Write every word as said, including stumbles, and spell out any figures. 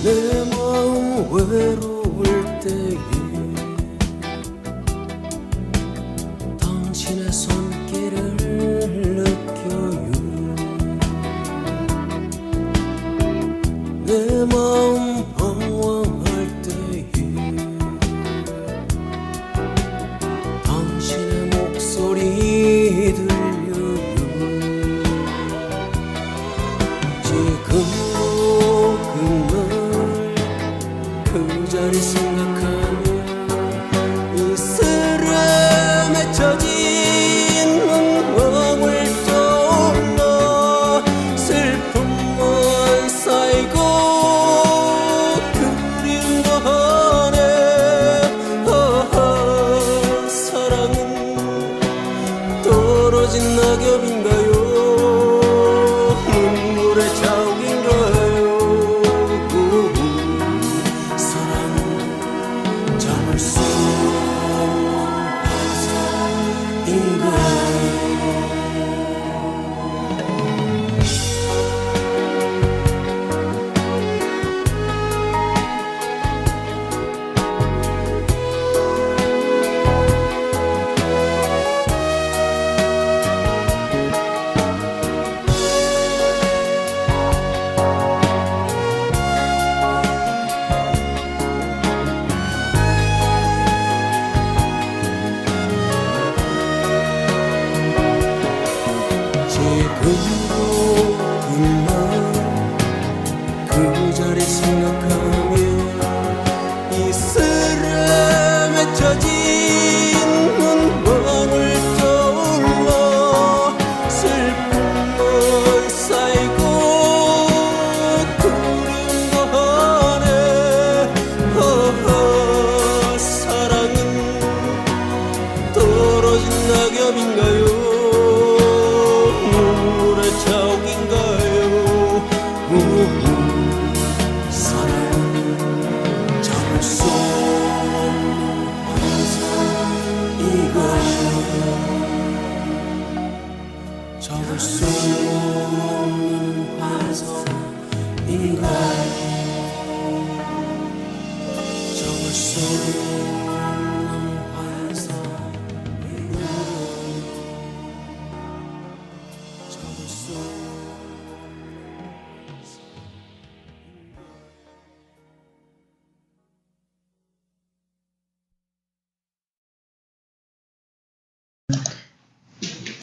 내 마음 외로울 때에 당신의 손길을 느껴요. 내 마음 방황할 때에 당신의 목소리 들려요. 지금도 그날 그 자리 생각하며 이슬에 맺혀진 눈망울 떠올라 슬픔만 쌓이고 그림도 하네. 하하, 사랑은 떨어진 낙엽인가요? 눈물의 자욱인가요? 사랑은 잡을 수 없는 환상인가요? 지금도 그날 그 자리 생각하며 이슬에 맺혀진 눈망울 떠올라 슬픔만 쌓이고 그림도 하네. 하하, 사랑은 떨어진 낙엽인가요? 눈물의 자욱인가요? 사랑은 잡을 수 없는 환상인가요? 잡을 수 없는 환상인가요? 잡을 수